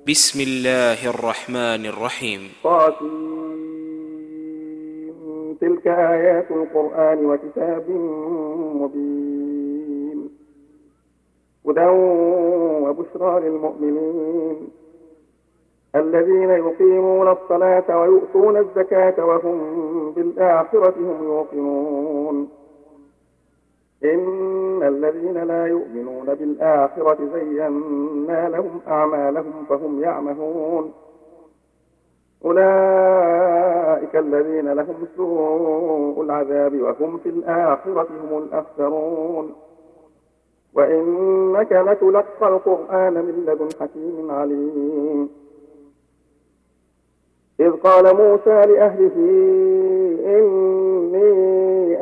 بسم الله الرحمن الرحيم. تلك آيات القرآن وكتاب مبين هدى وبشرى للمؤمنين الذين يقيمون الصلاة ويؤتون الزكاة وهم بالآخرة هم يوقنون إن الذين لا يؤمنون بالآخرة زينا لهم أعمالهم فهم يعمهون أولئك الذين لهم سوء العذاب وهم في الآخرة هم الأخسرون وإنك لتلقى القرآن من لدن حكيم عليم إذ قال موسى لأهله إني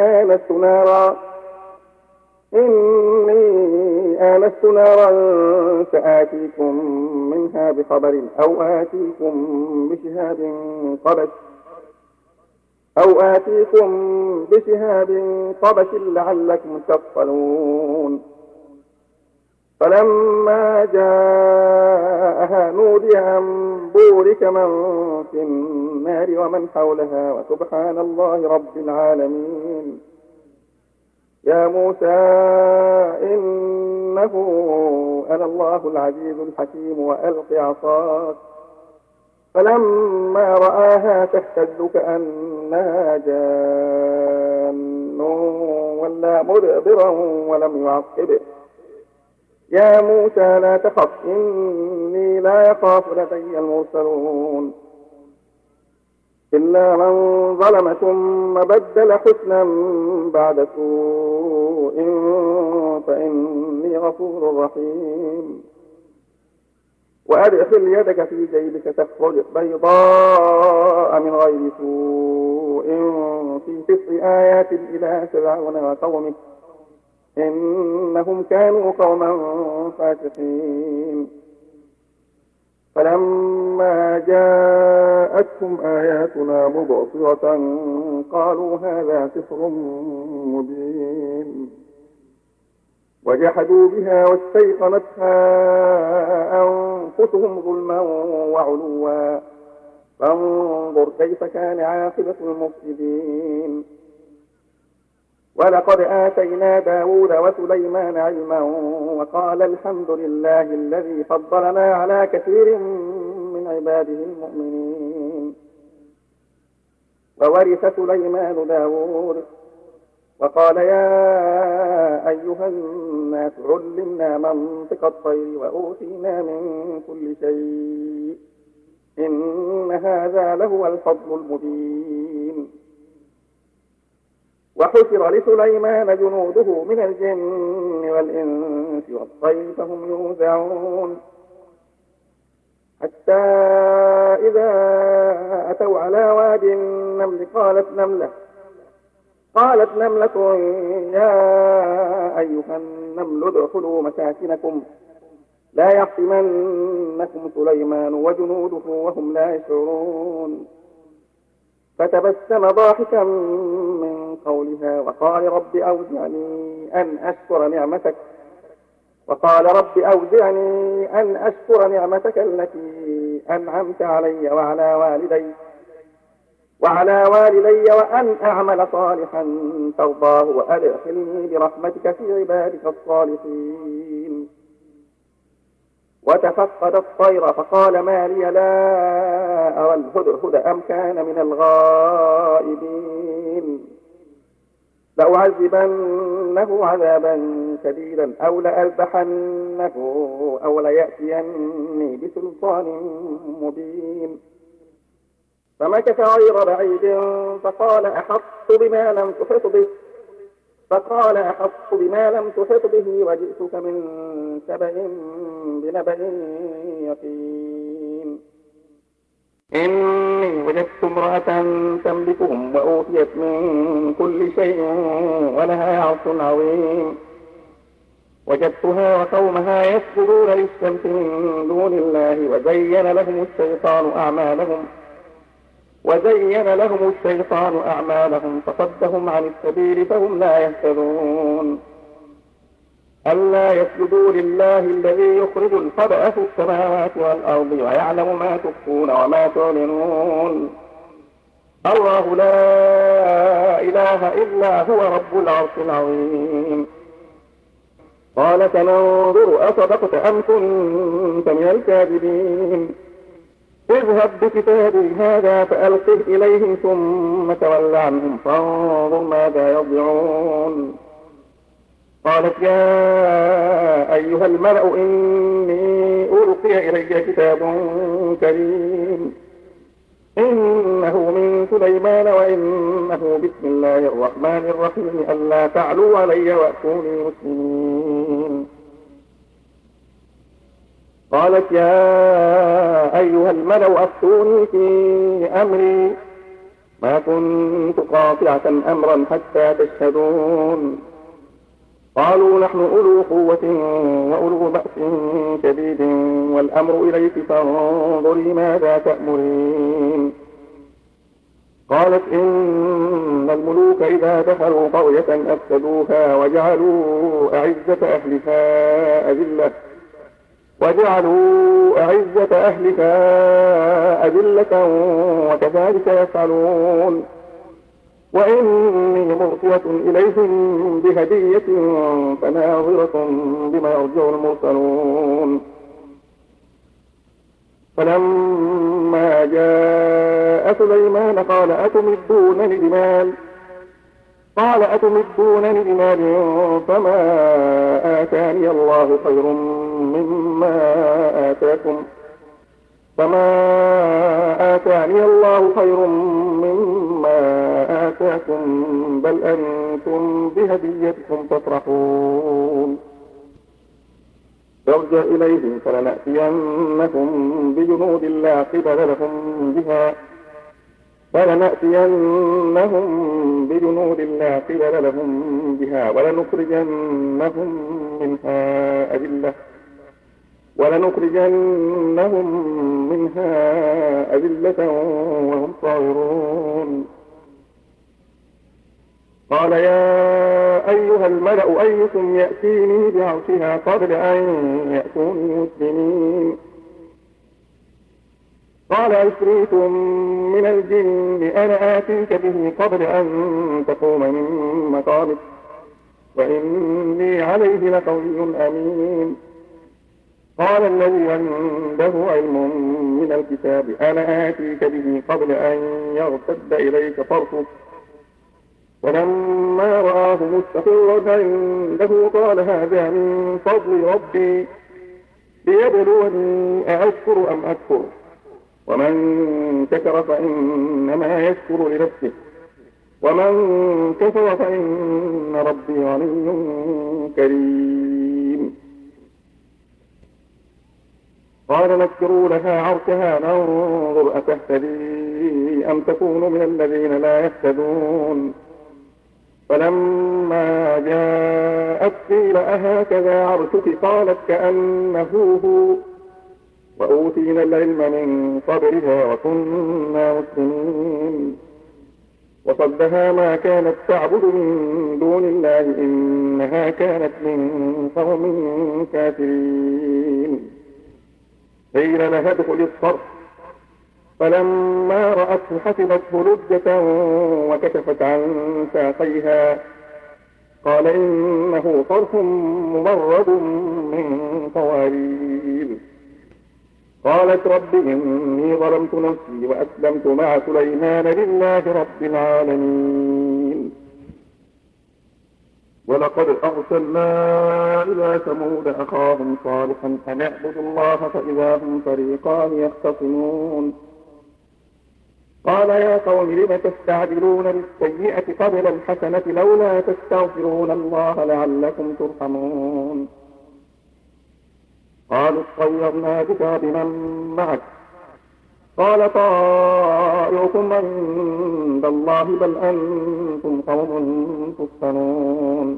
آنست نارا سآتيكم منها بخبر أو آتيكم بشهاب قبس لعلكم تصطلون فلما جاءها نودي أن بورك من في النار ومن حولها وسبحان الله رب العالمين يا موسى إنه أنا الله العزيز الحكيم وألق عصاك فلما رآها تهتز كأنها جان ولا مدبرا ولم يعقب يا موسى لا تخف إني لا يخاف لدي المرسلون إلا من ظلم ثم بدل حسنا بعد سوء فإني غفور رحيم وأدخل يدك في جيبك تخرج بيضاء من غير سوء في 9 آيات إلى فرعون وقومه إنهم كانوا قوما فاسقين فلما جاءتهم آياتنا مبصرة قالوا هذا سحر مبين وجحدوا بها واستيقنتها أنفسهم ظلما وعلوا فانظر كيف كان عاقبة المفسدين ولقد آتينا داود وسليمان علما وقال الحمد لله الذي فضلنا على كثير من عباده المؤمنين وورث سليمان داود وقال يا أيها الناس علمنا منطق الطير وأوتينا من كل شيء إن هذا لهو الفضل المبين وحشر لسليمان جنوده من الجن والإنس والطير فهم يوزعون حتى إذا أتوا على واد النمل قالت نملة يا أيها النمل ادخلوا مساكنكم لا يحطمنكم سليمان وجنوده وهم لا يشعرون فتبسم ضاحكا من قولها وقال رب أوزعني أن أشكر نعمتك التي أنعمت علي وعلى والدي وأن أعمل صالحا ترضاه وأدخلني برحمتك في عبادك الصالحين وتفقد الطير فقال ما لي لا أرى الهدهد أم كان من الغائبين لأعذبنه عذابا شديدا أو لأذبحنه أو ليأتيني بسلطان مبين فمكث غير بعيد فقال أحطت بما لم تحط به وجئتك من سبأ بنبأ يقين إني وجدت امرأة تملكهم وأوتيت من كل شيء ولها عرش عظيم وجدتها وقومها يسجدون للشمس من دون الله وزين لهم الشيطان أعمالهم فصدهم عن السبيل فهم لا يهتدون ألا يسجدوا لله الذي يخرج الخبأ في السماوات والأرض ويعلم ما تخفون وما تعلنون الله لا إله إلا هو رب العرش العظيم قال سننظر أصدقت أم كنت من الكاذبين اذهب بكتابي هذا فألقه إليهم ثم تول عنهم فانظر ماذا يرجعون قالت يا أيها الملأ إني ألقي إلي كتاب كريم إنه من سليمان وإنه بسم الله الرحمن الرحيم ألا تعلوا علي وأتوني مسلمين قالت يا أيها الملأ أفتوني في أمري ما كنت قاطعة أمرا حتى تشهدون قالوا نحن أولو قوة وأولو بأس شديد والأمر إليك فانظري ماذا تأمرين قالت إن الملوك إذا دخلوا قرية أفسدوها وجعلوا أعزة أهلها أذلة وكذلك يفعلون وإني مرسلة إليهم بهدية فناظرة بما يرجع المرسلون فلما جاء سليمان قال أتمدونني بمال فما آتاني الله خير مما آتاكم بل أنتم بهديتكم تفرحون ارجع إليهم فلنأتينهم بجنود لا قبل لهم بها ولنخرجنهم منها أذلة وهم صاغرون قال يا أيها الملأ أيكم يأتيني بعرشها قبل أن يأتوني مسلمين قال عفريت من الجن أنا آتيك به قبل أن تقوم من مقامك وإني عليه لقوي أمين قال الذي عنده علم من الكتاب أنا آتيك به قبل أن يرتد إليك طرفك ولما رآه مستقرا عنده قال هذا من فضل ربي ليبلوني أأشكر أم أكفر ومن شكر فإنما يشكر لنفسه ومن كفر فإن ربي غني كريم قال نكروا لها عرشها ننظر أتهتدي أم تكون من الذين لا يهتدون فلما جاءت قيل أهكذا عرشك قالت كأنه هو وأوتينا العلم من قبلها وكنا مسلمين وصدها ما كانت تعبد من دون الله إنها كانت من قوم كافرين قيل لها ادخل الصرح فلما رأته حسبته لجة وكشفت عن ساقيها قال إنه صرح ممرد من قوارير قالت رب إني ظلمت نفسي وأسلمت مع سليمان لله رب العالمين ولقد أرسلنا إلى ثمود أخاهم صالحا أن اعبدوا الله فإذا هم فريقان يختصمون قال يا قوم لم تستعجلون بالسيئة قبل الحسنة لولا تستغفرون الله لعلكم ترحمون قالوا اطيرنا بك بمن معك قال طائركم عند الله بل أنتم قوم تفتنون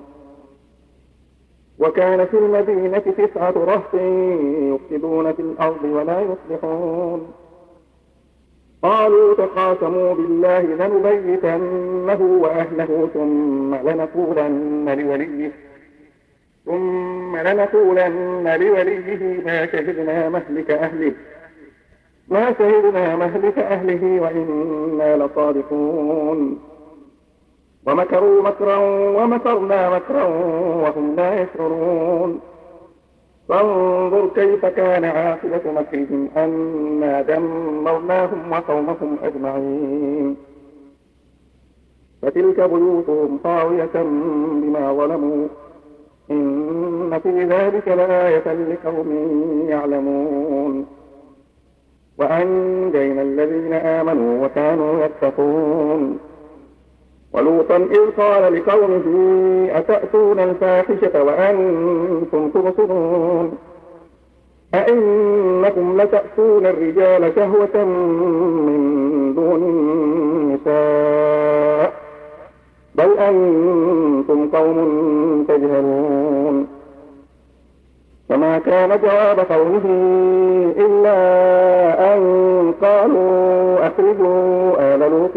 وكان في المدينة 9 رهط يفسدون في الأرض ولا يصلحون قالوا تقاسموا بالله لنبيتنه وأهله ثم ثم لنقولن لوليه ما شهدنا مهلك أهله وإنا لصادقون. ومكروا مكرا ومكرنا مكرا وهم لا يشعرون. فانظر كيف كان عاقبة مكرهم أنا دمرناهم وقومهم أجمعين. فتلك بيوتهم خاوية بما ظلموا إن في ذلك لآية لقوم يعلمون. وأنجينا الذين آمنوا وكانوا يتقون. ولوطا إذ قال لقومه أتأتون الفاحشة وأنتم تبصرون أئنكم لتأتون الرجال شهوة من دون النساء بل أنتم قوم تجهلون. فما كان جواب قومه إلا أن قالوا أخرجوا آل لوط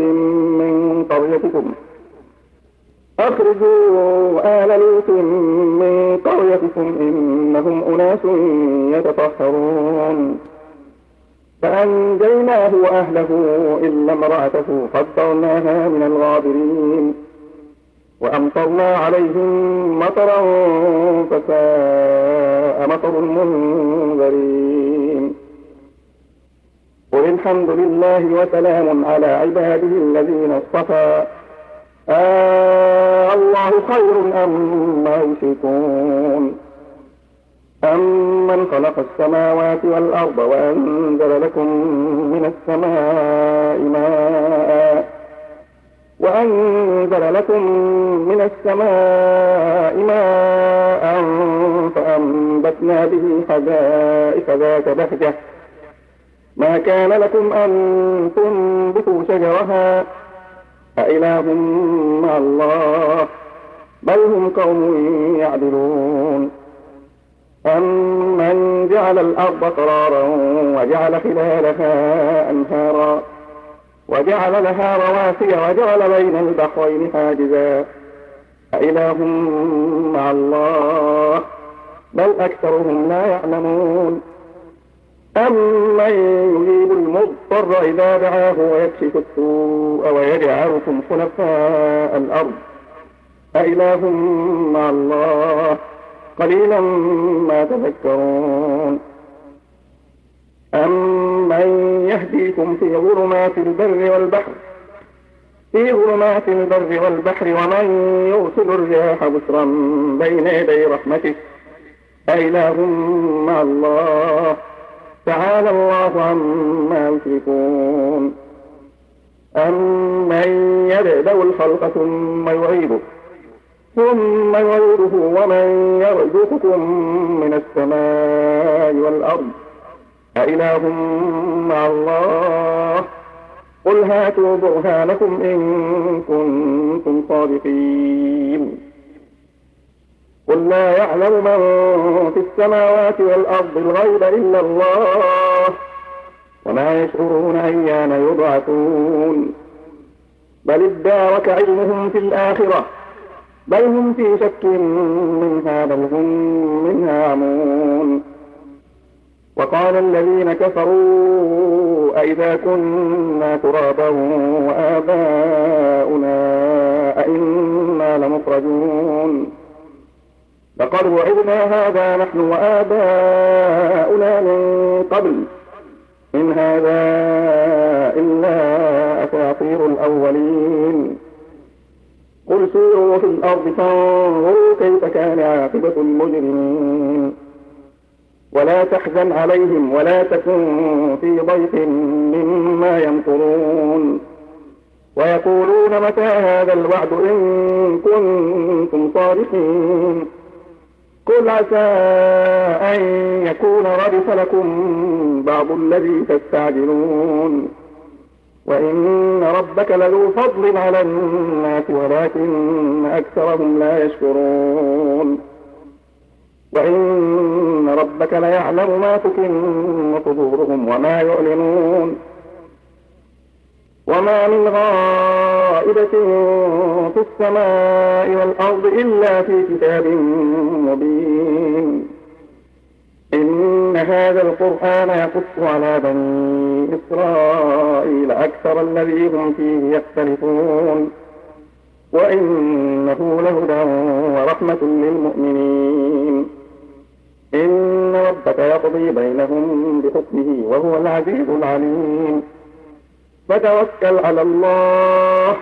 من قريتكم إنهم أناس يتطهرون. فأنجيناه وأهله إلا امرأته قدرناها من الغابرين. وأمطرنا عليهم مطرا فساء مطر المنذرين. قل الحمد لله وسلام على عباده الذين اصطفى الله خير أما يشركون. أمن خلق السماوات والأرض وأنزل لكم من السماء ماء فأنبتنا به حدائق ذات بهجة ما كان لكم أن تنبتوا شجرها أإله مع الله بل هم قوم يعدلون. أمن جعل الأرض قرارا وجعل خلالها أنهارا وجعل لها رواسي وجعل بين البحرين حاجزا أإله مع الله بل أكثرهم لا يعلمون. أمن يجيب المضطر إذا دعاه ويكشف السوء ويجعلكم خلفاء الأرض أإله مع الله قليلا ما تذكرون. أمن يهديكم في ظلمات البر والبحر ومن يرسل الرياح بشرا بين يدي رحمته أإله مع الله تعالى الله عما يشركون. أمن يبدأ الخلق ثم يعيده ومن يرزقكم من السماء والأرض أإله مع الله قل هاتوا برهانكم إن كنتم صادقين. قل لا يعلم من في السماوات والأرض الغيب إلا الله وما يشعرون أيان يبعثون. بل ادارك علمهم في الآخرة بل هم في شك منها بل هم منها عمون. وقال الذين كفروا أئذا كنا ترابا وآباؤنا أئنا لمخرجون. لقد وعدنا هذا نحن وآباؤنا من قبل إن هذا إلا أساطير الأولين. قل سيروا في الأرض فانظروا كيف كان عاقبة المجرمين. ولا تحزن عليهم ولا تكن في ضيق مما يمكرون. ويقولون متى هذا الوعد إن كنتم صادقين. قل عسى أن يكون ردف لكم بعض الذي تستعجلون وإن ربك لذو فضل على الناس ولكن أكثرهم لا يشكرون. وإن ربك ليعلم ما تكن صدورهم وما يعلنون. وما من غائبة في السماء والأرض إلا في كتاب مبين. إن هذا القرآن يقص على بني إسرائيل أكثر الذي هم فيه يختلفون، وإنه لهدى ورحمة للمؤمنين. إن ربك يقضي بينهم بحكمه وهو العزيز العليم. فتوكل على الله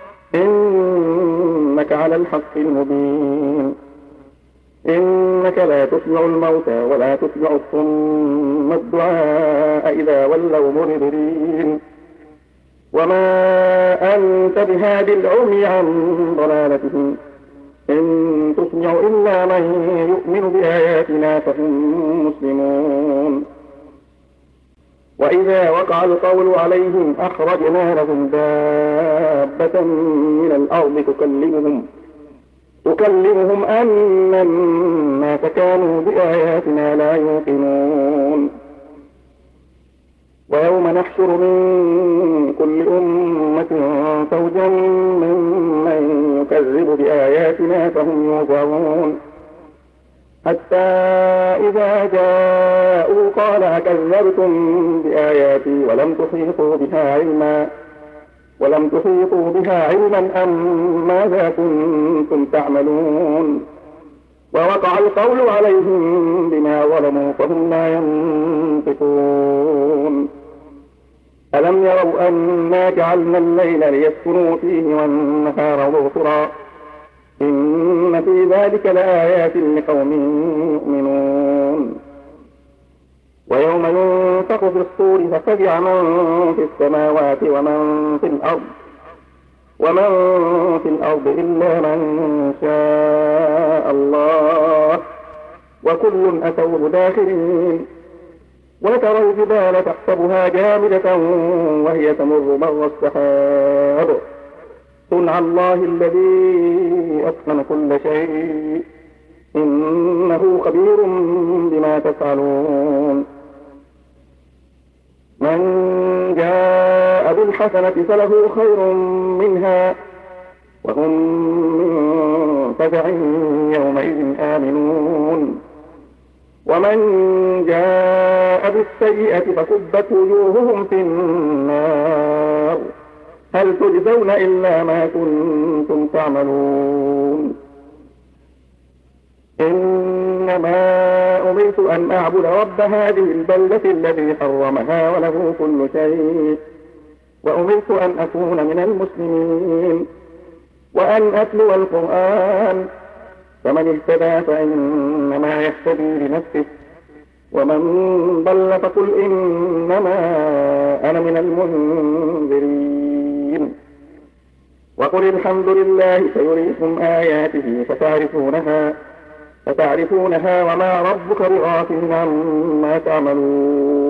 إنك على الحق المبين. إنك لا تسمع الموتى ولا تسمع الصم الدعاء إذا ولوا مدبرين. وما أنت بهادي العمي عن ضلالتهم إن تسمع إلا من يؤمن بآياتنا فهم مسلمون. وإذا وقع القول عليهم أخرجنا لهم دابة من الأرض تكلمهم أن الناس كانوا بآياتنا لا يوقنون. ويوم نحشر من كل أمة فوجا ممن يكذب بآياتنا فهم يوزعون. حتى إذا جاءوا قال أكذبتم بآياتي ولم تحيطوا بها علما أم ماذا كنتم تعملون. ووقع القول عليهم بما ظلموا فهم لا ينطقون. ألم يروا أنا جعلنا الليل ليسكنوا فيه والنهار مبصرا إن في ذلك لآيات لقوم يؤمنون. ويوم ينفخ في الصور ففزع من في السماوات ومن في الأرض إلا من شاء الله وكل أتوه داخرين. وترى الجبال تحسبها جامدة وهي تمر مر السحاب صنع الله الذي أتقن كل شيء إنه خبير بما تفعلون. من جاء بالحسنة فله خير منها وهم من فزع يومئذ آمنون. ومن جاء بالسيئة فكبت وجوههم في النار هل تجزون إلا ما كنتم تعملون. إنما أمرت أن أعبد رب هذه البلدة الذي حرمها وله كل شيء وأمرت أن أكون من المسلمين وأن أتلو القرآن. فمن اهتدى فإنما يهتدي لنفسه ومن ضل فقل إنما أنا من المنذرين. وقل الحمد لله سيريكم آياته فتعرفونها وما ربك بغافل عما تعملون.